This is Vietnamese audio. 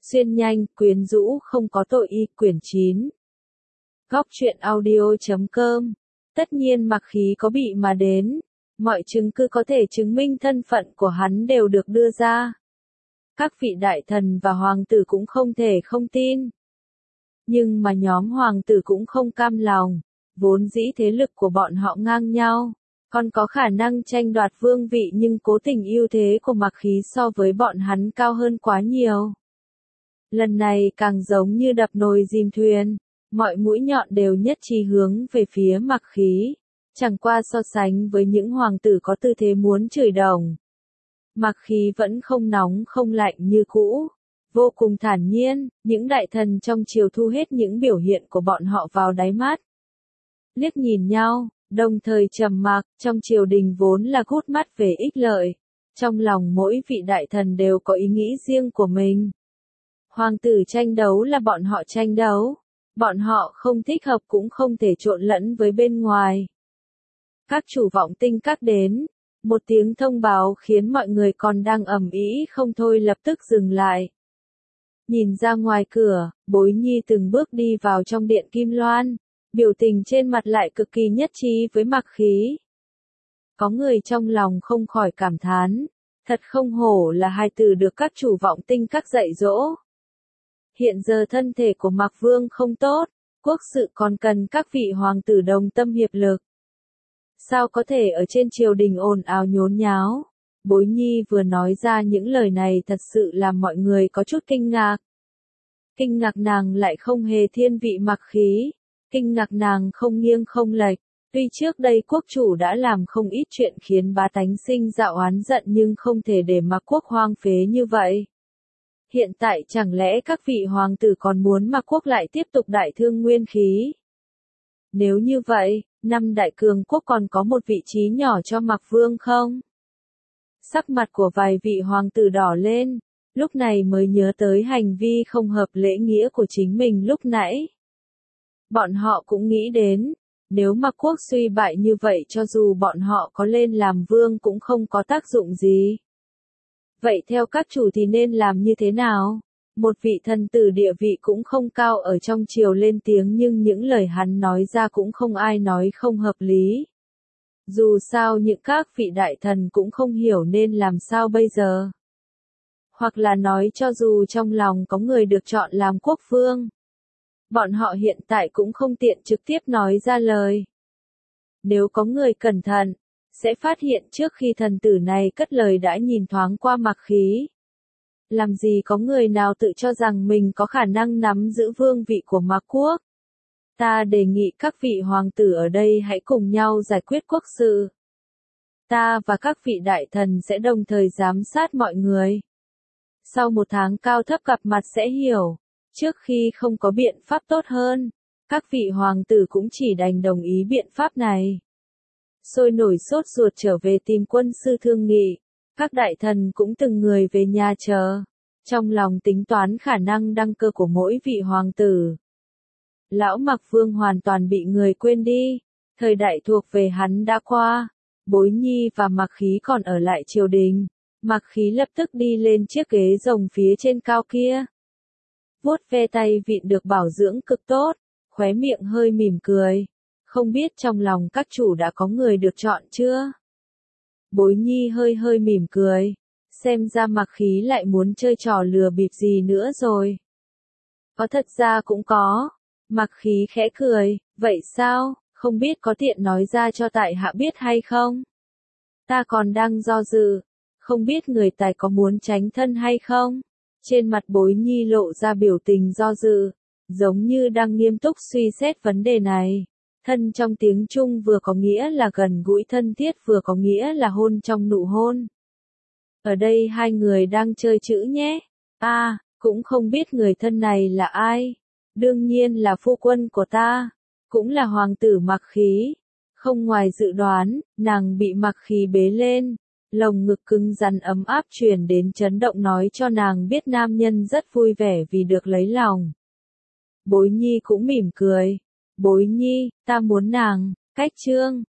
Xuyên nhanh, quyến rũ không có tội y, quyển 9. Góc truyện audio.com. Tất nhiên Mặc Khí có bị mà đến, mọi chứng cứ có thể chứng minh thân phận của hắn đều được đưa ra. Các vị đại thần và hoàng tử cũng không thể không tin. Nhưng mà nhóm hoàng tử cũng không cam lòng, vốn dĩ thế lực của bọn họ ngang nhau, còn có khả năng tranh đoạt vương vị nhưng cố tình ưu thế của Mặc Khí so với bọn hắn cao hơn quá nhiều. Lần này càng giống như đập nồi dìm thuyền, mọi mũi nhọn đều nhất trí hướng về phía Mặc Khí, chẳng qua so sánh với những hoàng tử có tư thế muốn chửi đồng. Mặc Khí vẫn không nóng không lạnh như cũ, vô cùng thản nhiên, những đại thần trong triều thu hết những biểu hiện của bọn họ vào đáy mắt. Liếc nhìn nhau, đồng thời trầm mặc, trong triều đình vốn là cút mắt về ích lợi. Trong lòng mỗi vị đại thần đều có ý nghĩ riêng của mình. Hoàng tử tranh đấu là bọn họ tranh đấu. Bọn họ không thích hợp cũng không thể trộn lẫn với bên ngoài. Các chủ vọng tinh các đến. Một tiếng thông báo khiến mọi người còn đang ầm ĩ không thôi lập tức dừng lại. Nhìn ra ngoài cửa, Bối Nhi từng bước đi vào trong điện Kim Loan. Biểu tình trên mặt lại cực kỳ nhất trí với Mặc Khí. Có người trong lòng không khỏi cảm thán. Thật không hổ là hai từ được các chủ vọng tinh các dạy dỗ. Hiện giờ thân thể của Mạc Vương không tốt, quốc sự còn cần các vị hoàng tử đồng tâm hiệp lực. Sao có thể ở trên triều đình ồn ào nhốn nháo? Bối Nhi vừa nói ra những lời này thật sự làm mọi người có chút kinh ngạc. Kinh ngạc nàng lại không hề thiên vị Mặc Khí, kinh ngạc nàng không nghiêng không lệch. Tuy trước đây quốc chủ đã làm không ít chuyện khiến bá tánh sinh ra oán giận nhưng không thể để Mạc quốc hoang phế như vậy. Hiện tại chẳng lẽ các vị hoàng tử còn muốn Mạc quốc lại tiếp tục đại thương nguyên khí? Nếu như vậy, năm đại cường quốc còn có một vị trí nhỏ cho Mạc Vương không? Sắc mặt của vài vị hoàng tử đỏ lên, lúc này mới nhớ tới hành vi không hợp lễ nghĩa của chính mình lúc nãy. Bọn họ cũng nghĩ đến, nếu Mạc quốc suy bại như vậy cho dù bọn họ có lên làm vương cũng không có tác dụng gì. Vậy theo các chủ thì nên làm như thế nào? Một vị thần tử địa vị cũng không cao ở trong triều lên tiếng nhưng những lời hắn nói ra cũng không ai nói không hợp lý. Dù sao những các vị đại thần cũng không hiểu nên làm sao bây giờ. Hoặc là nói cho dù trong lòng có người được chọn làm quốc vương. Bọn họ hiện tại cũng không tiện trực tiếp nói ra lời. Nếu có người cẩn thận, sẽ phát hiện trước khi thần tử này cất lời đã nhìn thoáng qua Mặc Khí. Làm gì có người nào tự cho rằng mình có khả năng nắm giữ vương vị của Mạc quốc. Ta đề nghị các vị hoàng tử ở đây hãy cùng nhau giải quyết quốc sự. Ta và các vị đại thần sẽ đồng thời giám sát mọi người. Sau một tháng cao thấp gặp mặt sẽ hiểu, trước khi không có biện pháp tốt hơn, các vị hoàng tử cũng chỉ đành đồng ý biện pháp này. Sôi nổi sốt ruột trở về tìm quân sư thương nghị, các đại thần cũng từng người về nhà chờ, trong lòng tính toán khả năng đăng cơ của mỗi vị hoàng tử. Lão Mạc Vương hoàn toàn bị người quên đi, thời đại thuộc về hắn đã qua, Bối Nhi và Mặc Khí còn ở lại triều đình, Mặc Khí lập tức đi lên chiếc ghế rồng phía trên cao kia. Vuốt ve tay vịn được bảo dưỡng cực tốt, khóe miệng hơi mỉm cười. Không biết trong lòng các chủ đã có người được chọn chưa? Bối Nhi hơi mỉm cười. Xem ra Mặc Khí lại muốn chơi trò lừa bịp gì nữa rồi. Có thật ra cũng có. Mặc Khí khẽ cười. Vậy sao? Không biết có tiện nói ra cho tại hạ biết hay không? Ta còn đang do dự. Không biết người tài có muốn tránh thân hay không? Trên mặt Bối Nhi lộ ra biểu tình do dự. Giống như đang nghiêm túc suy xét vấn đề này. Thân trong tiếng Trung vừa có nghĩa là gần gũi thân thiết vừa có nghĩa là hôn trong nụ hôn. Ở đây hai người đang chơi chữ nhé. Cũng không biết người thân này là ai. Đương nhiên là phu quân của ta. Cũng là hoàng tử Mặc Khí. Không ngoài dự đoán, nàng bị Mặc Khí bế lên. Lồng ngực cứng rắn ấm áp truyền đến chấn động nói cho nàng biết nam nhân rất vui vẻ vì được lấy lòng. Bối Nhi cũng mỉm cười. Bối Nhi, ta muốn nàng, cách chương.